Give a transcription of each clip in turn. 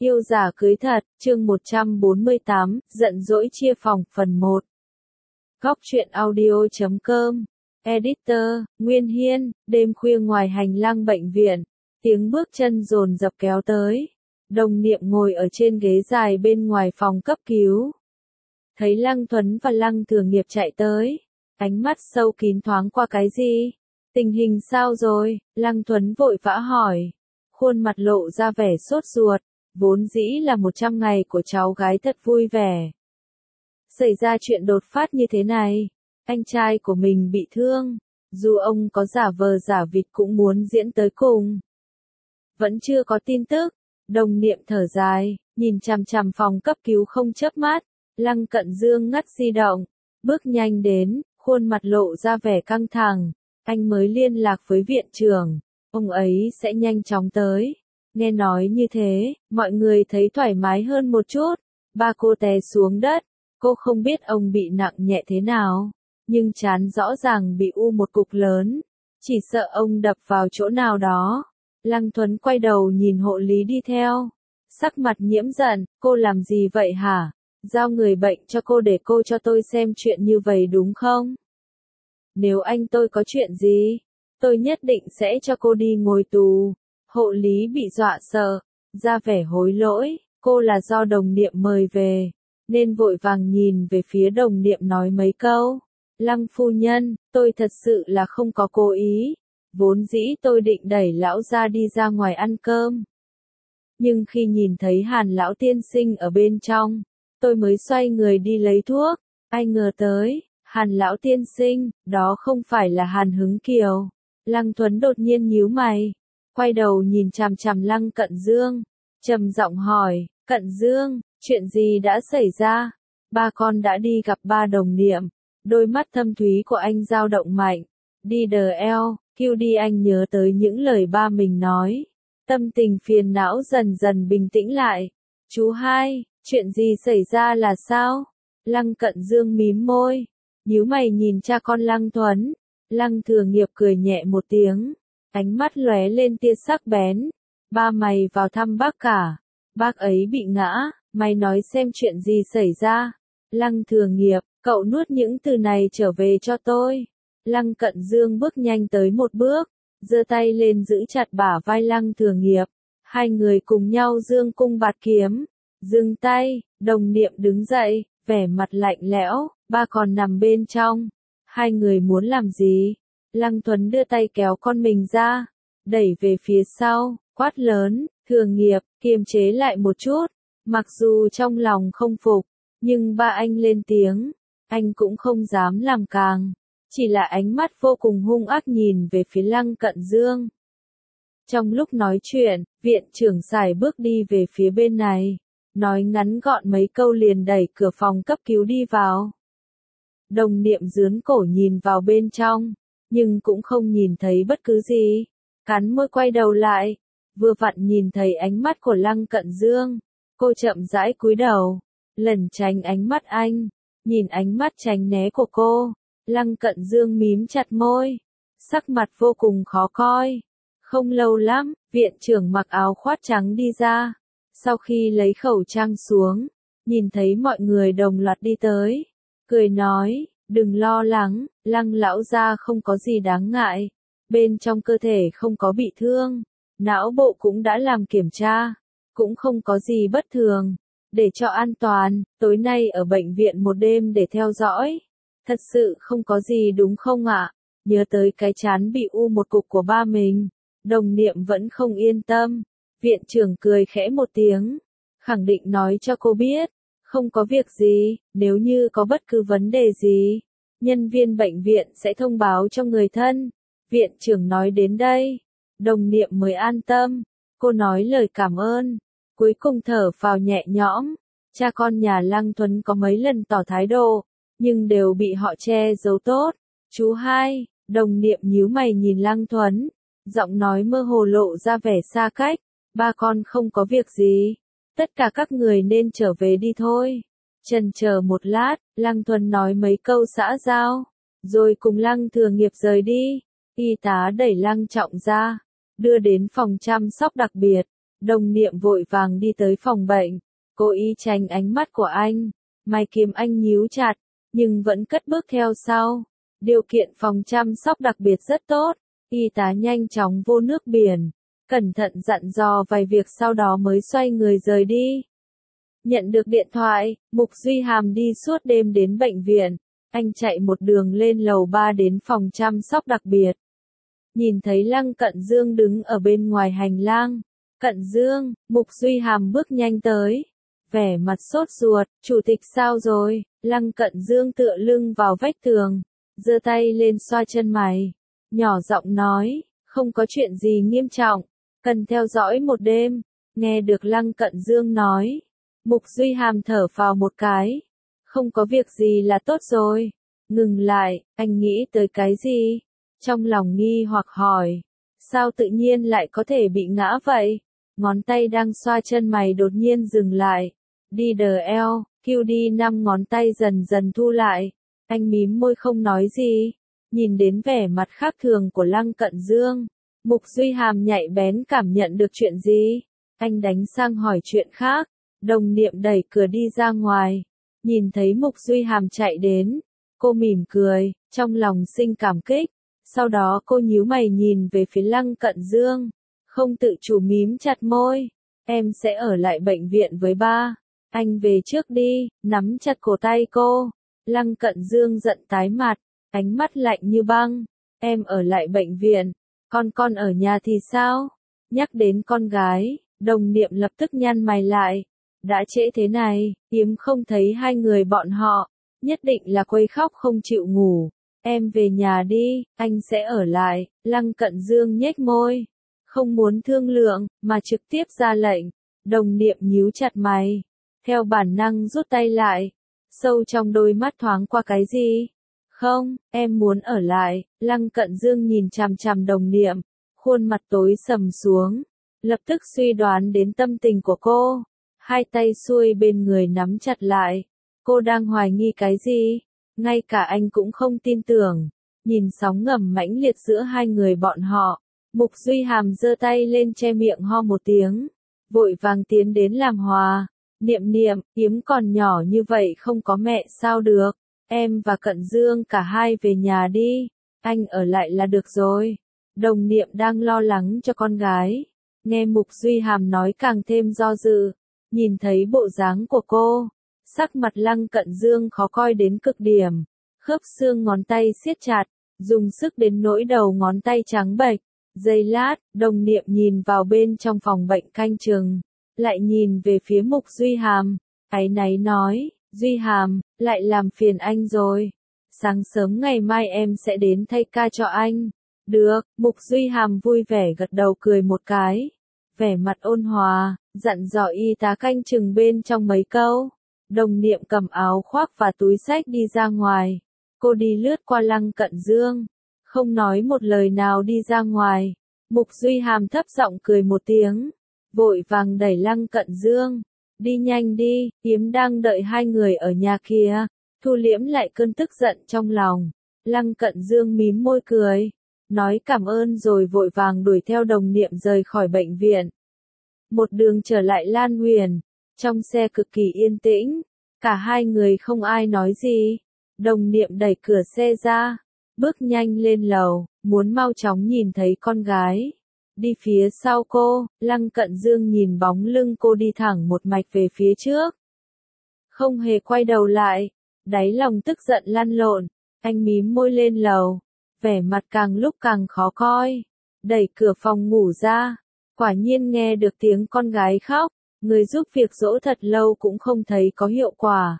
Yêu giả cưới thật, chương 148, giận dỗi chia phòng, phần 1. Góc truyện audio.com. Editor, Nguyên Hiên, đêm khuya ngoài hành lang bệnh viện, tiếng bước chân dồn dập kéo tới. Đồng Niệm ngồi ở trên ghế dài bên ngoài phòng cấp cứu. Thấy Lăng Tuấn và Lăng Thừa Nghiệp chạy tới, ánh mắt sâu kín thoáng qua cái gì? Tình hình sao rồi? Lăng Tuấn vội vã hỏi. Khuôn mặt lộ ra vẻ sốt ruột. Vốn dĩ là 100 ngày của cháu gái thật vui vẻ. Xảy ra chuyện đột phát như thế này, anh trai của mình bị thương, dù ông có giả vờ giả vịt cũng muốn diễn tới cùng. Vẫn chưa có tin tức, Đồng Niệm thở dài, nhìn chằm chằm phòng cấp cứu không chớp mắt. Lăng Cận Dương ngắt di động, bước nhanh đến, khuôn mặt lộ ra vẻ căng thẳng. Anh mới liên lạc với viện trưởng, ông ấy sẽ nhanh chóng tới. Nghe nói như thế, mọi người thấy thoải mái hơn một chút. Ba cô té xuống đất, cô không biết ông bị nặng nhẹ thế nào, nhưng trán rõ ràng bị u một cục lớn, chỉ sợ ông đập vào chỗ nào đó. Lăng Tuấn quay đầu nhìn hộ lý đi theo, sắc mặt nhiễm giận, cô làm gì vậy hả? Giao người bệnh cho cô để cô cho tôi xem chuyện như vậy đúng không? Nếu anh tôi có chuyện gì, tôi nhất định sẽ cho cô đi ngồi tù. Hộ lý bị dọa sợ, ra vẻ hối lỗi, cô là do Đồng Niệm mời về, nên vội vàng nhìn về phía Đồng Niệm nói mấy câu. Lăng phu nhân, tôi thật sự là không có cố ý, vốn dĩ tôi định đẩy lão gia đi ra ngoài ăn cơm. Nhưng khi nhìn thấy Hàn lão tiên sinh ở bên trong, tôi mới xoay người đi lấy thuốc, ai ngờ tới, Hàn lão tiên sinh, đó không phải là Hàn Hứng Kiều. Lăng Tuấn đột nhiên nhíu mày. Quay đầu nhìn chằm chằm Lăng Cận Dương, trầm giọng hỏi, Cận Dương, chuyện gì đã xảy ra? Ba con đã đi gặp ba Đồng Niệm, đôi mắt thâm thúy của anh dao động mạnh. Đi đờ eo, kêu đi anh nhớ tới những lời ba mình nói. Tâm tình phiền não dần dần bình tĩnh lại. Chú hai, chuyện gì xảy ra là sao? Lăng Cận Dương mím môi, nhíu mày nhìn cha con Lăng Tuấn. Lăng Thừa Nghiệp cười nhẹ một tiếng. Ánh mắt lóe lên tia sắc bén. Ba mày vào thăm bác cả. Bác ấy bị ngã, mày nói xem chuyện gì xảy ra. Lăng Thừa Nghiệp, cậu nuốt những từ này trở về cho tôi. Lăng Cận Dương bước nhanh tới một bước, giơ tay lên giữ chặt bả vai Lăng Thừa Nghiệp. Hai người cùng nhau giương cung bạt kiếm. Dừng tay, Đồng Niệm đứng dậy, vẻ mặt lạnh lẽo, ba còn nằm bên trong. Hai người muốn làm gì? Lăng Tuấn đưa tay kéo con mình ra, đẩy về phía sau, quát lớn, Thừa Nghiệp, kiềm chế lại một chút. Mặc dù trong lòng không phục, nhưng ba anh lên tiếng, anh cũng không dám làm càng, chỉ là ánh mắt vô cùng hung ác nhìn về phía Lăng Cận Dương. Trong lúc nói chuyện, viện trưởng sải bước đi về phía bên này, nói ngắn gọn mấy câu liền đẩy cửa phòng cấp cứu đi vào. Đồng Niệm dướn cổ nhìn vào bên trong, nhưng cũng không nhìn thấy bất cứ gì. Cắn môi quay đầu lại, vừa vặn nhìn thấy ánh mắt của Lăng Cận Dương. Cô chậm rãi cúi đầu, lẩn tránh ánh mắt anh, nhìn ánh mắt tránh né của cô. Lăng Cận Dương mím chặt môi, sắc mặt vô cùng khó coi. Không lâu lắm, viện trưởng mặc áo khoác trắng đi ra. Sau khi lấy khẩu trang xuống, nhìn thấy mọi người đồng loạt đi tới, cười nói, đừng lo lắng, Lăng lão gia không có gì đáng ngại, bên trong cơ thể không có bị thương, não bộ cũng đã làm kiểm tra, cũng không có gì bất thường. Để cho an toàn, tối nay ở bệnh viện một đêm để theo dõi. Thật sự không có gì đúng không ạ? Nhớ tới cái trán bị u một cục của ba mình, Đồng Niệm vẫn không yên tâm. Viện trưởng cười khẽ một tiếng, khẳng định nói cho cô biết, không có việc gì, nếu như có bất cứ vấn đề gì, nhân viên bệnh viện sẽ thông báo cho người thân. Viện trưởng nói đến đây, Đồng Niệm mới an tâm, cô nói lời cảm ơn, cuối cùng thở phào nhẹ nhõm. Cha con nhà Lăng Tuấn có mấy lần tỏ thái độ, nhưng đều bị họ che giấu tốt. Chú hai, Đồng Niệm nhíu mày nhìn Lăng Tuấn, giọng nói mơ hồ lộ ra vẻ xa cách, ba con không có việc gì, tất cả các người nên trở về đi thôi. Chần chờ một lát, Lăng Tuấn nói mấy câu xã giao, rồi cùng Lăng Thừa Nghiệp rời đi. Y tá đẩy Lăng Trọng ra, đưa đến phòng chăm sóc đặc biệt. Đồng Niệm vội vàng đi tới phòng bệnh, cố ý tránh ánh mắt của anh. Mày kiếm anh nhíu chặt, nhưng vẫn cất bước theo sau. Điều kiện phòng chăm sóc đặc biệt rất tốt, y tá nhanh chóng vô nước biển, cẩn thận dặn dò vài việc sau đó mới xoay người rời đi. Nhận được điện thoại, Mục Duy Hàm đi suốt đêm đến bệnh viện, anh chạy một đường lên lầu 3 đến phòng chăm sóc đặc biệt. Nhìn thấy Lăng Cận Dương đứng ở bên ngoài hành lang. Cận Dương, Mục Duy Hàm bước nhanh tới. Vẻ mặt sốt ruột, chủ tịch sao rồi? Lăng Cận Dương tựa lưng vào vách tường, giơ tay lên xoa chân mày, nhỏ giọng nói, không có chuyện gì nghiêm trọng, cần theo dõi một đêm. Nghe được Lăng Cận Dương nói, Mục Duy Hàm thở phào một cái, không có việc gì là tốt rồi. Ngừng lại, anh nghĩ tới cái gì? Trong lòng nghi hoặc hỏi, sao tự nhiên lại có thể bị ngã vậy? Ngón tay đang xoa chân mày đột nhiên dừng lại. Đi đờ eo, QD 5 ngón tay dần dần thu lại. Anh mím môi không nói gì. Nhìn đến vẻ mặt khác thường của Lăng Cận Dương, Mục Duy Hàm nhạy bén cảm nhận được chuyện gì. Anh đánh sang hỏi chuyện khác. Đồng Niệm đẩy cửa đi ra ngoài. Nhìn thấy Mục Duy Hàm chạy đến, cô mỉm cười, trong lòng sinh cảm kích. Sau đó cô nhíu mày nhìn về phía Lăng Cận Dương, không tự chủ mím chặt môi. Em sẽ ở lại bệnh viện với ba. Anh về trước đi, nắm chặt cổ tay cô. Lăng Cận Dương giận tái mặt, ánh mắt lạnh như băng. Em ở lại bệnh viện, con ở nhà thì sao? Nhắc đến con gái, Đồng Niệm lập tức nhăn mày lại. Đã trễ thế này, hiếm không thấy hai người bọn họ, nhất định là quấy khóc không chịu ngủ. Em về nhà đi, anh sẽ ở lại. Lăng Cận Dương nhếch môi, không muốn thương lượng, mà trực tiếp ra lệnh. Đồng Niệm nhíu chặt mày, theo bản năng rút tay lại. Sâu trong đôi mắt thoáng qua cái gì? Không, em muốn ở lại. Lăng Cận Dương nhìn chằm chằm Đồng Niệm, khuôn mặt tối sầm xuống, lập tức suy đoán đến tâm tình của cô. Hai tay xuôi bên người nắm chặt lại. Cô đang hoài nghi cái gì? Ngay cả anh cũng không tin tưởng. Nhìn sóng ngầm mãnh liệt giữa hai người bọn họ, Mục Duy Hàm giơ tay lên che miệng ho một tiếng, vội vàng tiến đến làm hòa. Niệm Niệm, Yếm còn nhỏ như vậy không có mẹ sao được? Em và Cận Dương cả hai về nhà đi, anh ở lại là được rồi. Đồng Niệm đang lo lắng cho con gái, nghe Mục Duy Hàm nói càng thêm do dự. Nhìn thấy bộ dáng của cô, sắc mặt Lăng Cận Dương khó coi đến cực điểm, khớp xương ngón tay siết chặt, dùng sức đến nỗi đầu ngón tay trắng bệch. Giây lát, Đồng Niệm nhìn vào bên trong phòng bệnh canh chừng, lại nhìn về phía Mục Duy Hàm, áy náy nói, Duy Hàm, lại làm phiền anh rồi. Sáng sớm ngày mai em sẽ đến thay ca cho anh. Được, Mục Duy Hàm vui vẻ gật đầu cười một cái, vẻ mặt ôn hòa, dặn dò y tá canh chừng bên trong mấy câu. Đồng Niệm cầm áo khoác và túi xách đi ra ngoài. Cô đi lướt qua Lăng Cận Dương, không nói một lời nào đi ra ngoài. Mục Duy Hàm thấp giọng cười một tiếng, vội vàng đẩy Lăng Cận Dương. Đi nhanh đi, Yếm đang đợi hai người ở nhà kia. Thu liễm lại cơn tức giận trong lòng. Lăng Cận Dương mím môi cười, nói cảm ơn rồi vội vàng đuổi theo Đồng Niệm rời khỏi bệnh viện. Một đường trở lại Lan Huyền, trong xe cực kỳ yên tĩnh, cả hai người không ai nói gì. Đồng Niệm đẩy cửa xe ra, bước nhanh lên lầu, muốn mau chóng nhìn thấy con gái. Đi phía sau cô, Lăng Cận Dương nhìn bóng lưng cô đi thẳng một mạch về phía trước, không hề quay đầu lại, đáy lòng tức giận lăn lộn. Anh mím môi lên lầu, vẻ mặt càng lúc càng khó coi, đẩy cửa phòng ngủ ra, quả nhiên nghe được tiếng con gái khóc. Người giúp việc dỗ thật lâu cũng không thấy có hiệu quả.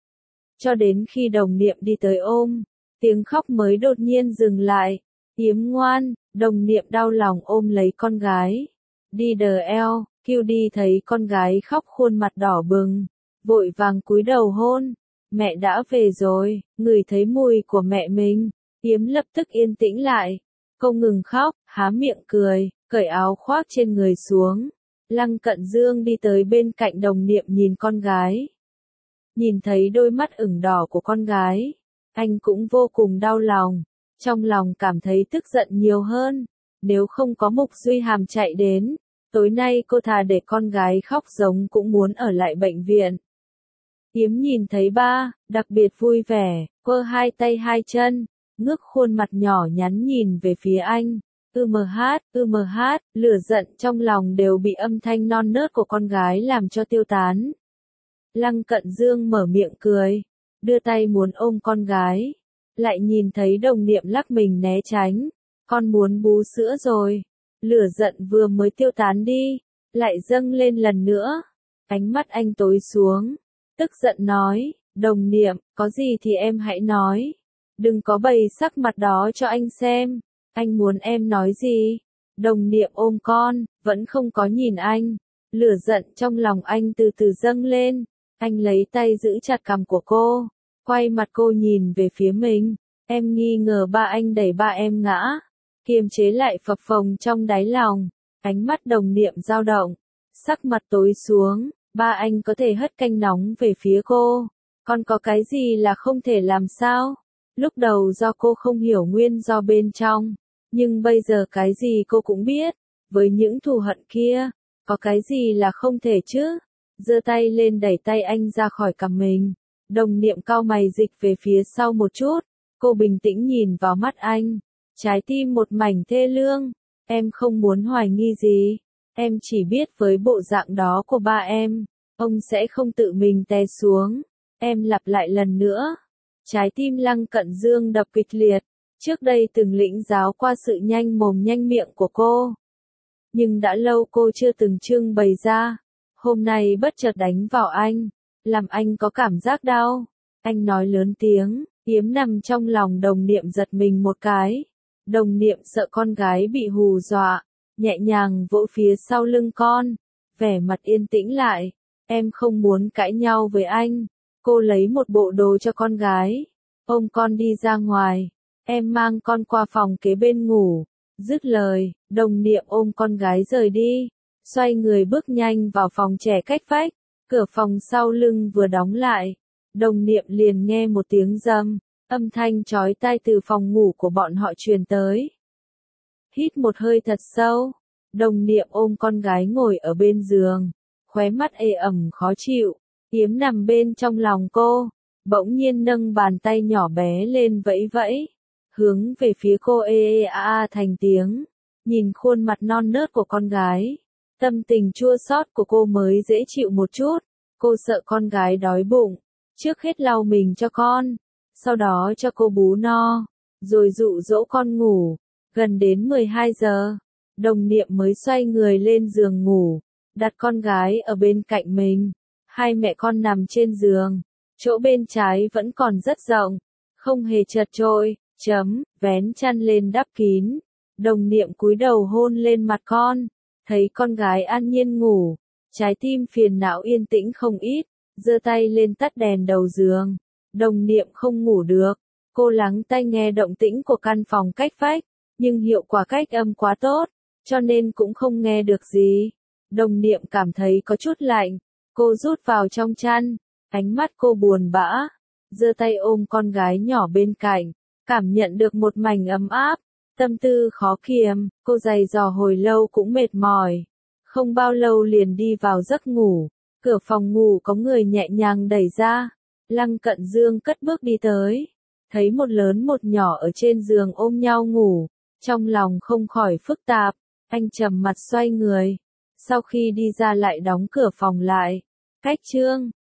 Cho đến khi Đồng Niệm đi tới ôm, tiếng khóc mới đột nhiên dừng lại. Yếm ngoan, Đồng Niệm đau lòng ôm lấy con gái. Đi đờ eo, QD thấy con gái khóc khuôn mặt đỏ bừng, vội vàng cúi đầu hôn. Mẹ đã về rồi, ngửi thấy mùi của mẹ mình. Yếm lập tức yên tĩnh lại. Cô ngừng khóc, há miệng cười, cởi áo khoác trên người xuống. Lăng Cận Dương đi tới bên cạnh Đồng Niệm nhìn con gái. Nhìn thấy đôi mắt ửng đỏ của con gái, anh cũng vô cùng đau lòng, trong lòng cảm thấy tức giận nhiều hơn. Nếu không có Mục Duy Hàm chạy đến, Tối nay cô thà để con gái khóc giống cũng muốn ở lại bệnh viện. Yếm nhìn thấy ba, đặc biệt vui vẻ, quơ hai tay hai chân, ngước khuôn mặt nhỏ nhắn nhìn về phía anh. Hát, lửa giận trong lòng đều bị âm thanh non nớt của con gái làm cho tiêu tán. Lăng Cận Dương mở miệng cười, đưa tay muốn ôm con gái, lại nhìn thấy Đồng Niệm lắc mình né tránh, con muốn bú sữa rồi. Lửa giận vừa mới tiêu tán đi, lại dâng lên lần nữa. Ánh mắt anh tối xuống, tức giận nói, Đồng Niệm, có gì thì em hãy nói. Đừng có bày sắc mặt đó cho anh xem. Anh muốn em nói gì? Đồng Niệm ôm con, vẫn không có nhìn anh. Lửa giận trong lòng anh từ từ dâng lên. Anh lấy tay giữ chặt cằm của cô, quay mặt cô nhìn về phía mình. Em nghi ngờ ba anh đẩy ba em ngã. Kiềm chế lại phập phồng trong đáy lòng. Ánh mắt Đồng Niệm dao động, sắc mặt tối xuống. Ba anh có thể hất canh nóng về phía cô. Còn có cái gì là không thể làm sao? Lúc đầu do cô không hiểu nguyên do bên trong. Nhưng bây giờ cái gì cô cũng biết. Với những thù hận kia, có cái gì là không thể chứ? Giơ tay lên đẩy tay anh ra khỏi cằm mình. Đồng Niệm cau mày dịch về phía sau một chút. Cô bình tĩnh nhìn vào mắt anh. Trái tim một mảnh thê lương. Em không muốn hoài nghi gì. Em chỉ biết với bộ dạng đó của ba em, ông sẽ không tự mình té xuống. Em lặp lại lần nữa. Trái tim Lăng Cận Dương đập kịch liệt. Trước đây từng lĩnh giáo qua sự nhanh mồm nhanh miệng của cô. Nhưng đã lâu cô chưa từng trưng bày ra. Hôm nay bất chợt đánh vào anh, làm anh có cảm giác đau. Anh nói lớn tiếng, Yếm nằm trong lòng Đồng Niệm giật mình một cái. Đồng Niệm sợ con gái bị hù dọa, nhẹ nhàng vỗ phía sau lưng con, vẻ mặt yên tĩnh lại. Em không muốn cãi nhau với anh. Cô lấy một bộ đồ cho con gái, ôm con đi ra ngoài. Em mang con qua phòng kế bên ngủ. Dứt lời, Đồng Niệm ôm con gái rời đi, xoay người bước nhanh vào phòng trẻ cách vách. Cửa phòng sau lưng vừa đóng lại, Đồng Niệm liền nghe một tiếng rầm, âm thanh chói tai từ phòng ngủ của bọn họ truyền tới. Hít một hơi thật sâu, Đồng Niệm ôm con gái ngồi ở bên giường, khóe mắt ê ẩm khó chịu. Yếm nằm bên trong lòng cô, bỗng nhiên nâng bàn tay nhỏ bé lên vẫy vẫy, hướng về phía cô thành tiếng. Nhìn khuôn mặt non nớt của con gái, tâm tình chua xót của cô mới dễ chịu một chút. Cô sợ con gái đói bụng, trước hết lau mình cho con, sau đó cho cô bú no, rồi dụ dỗ con ngủ. Gần đến 12 giờ, Đồng Niệm mới xoay người lên giường ngủ, đặt con gái ở bên cạnh mình. Hai mẹ con nằm trên giường, chỗ bên trái vẫn còn rất rộng, không hề chật chội, vén chăn lên đắp kín. Đồng Niệm cúi đầu hôn lên mặt con, thấy con gái an nhiên ngủ, trái tim phiền não yên tĩnh không ít, giơ tay lên tắt đèn đầu giường. Đồng Niệm không ngủ được, cô lắng tai nghe động tĩnh của căn phòng cách vách, nhưng hiệu quả cách âm quá tốt, cho nên cũng không nghe được gì. Đồng Niệm cảm thấy có chút lạnh, cô rút vào trong chăn, ánh mắt cô buồn bã, giơ tay ôm con gái nhỏ bên cạnh, cảm nhận được một mảnh ấm áp, tâm tư khó kiềm, cô giày dò hồi lâu cũng mệt mỏi, không bao lâu liền đi vào giấc ngủ. Cửa phòng ngủ có người nhẹ nhàng đẩy ra, Lăng Cận Dương cất bước đi tới, thấy một lớn một nhỏ ở trên giường ôm nhau ngủ, trong lòng không khỏi phức tạp, anh trầm mặt xoay người, sau khi đi ra lại đóng cửa phòng lại. Cách chương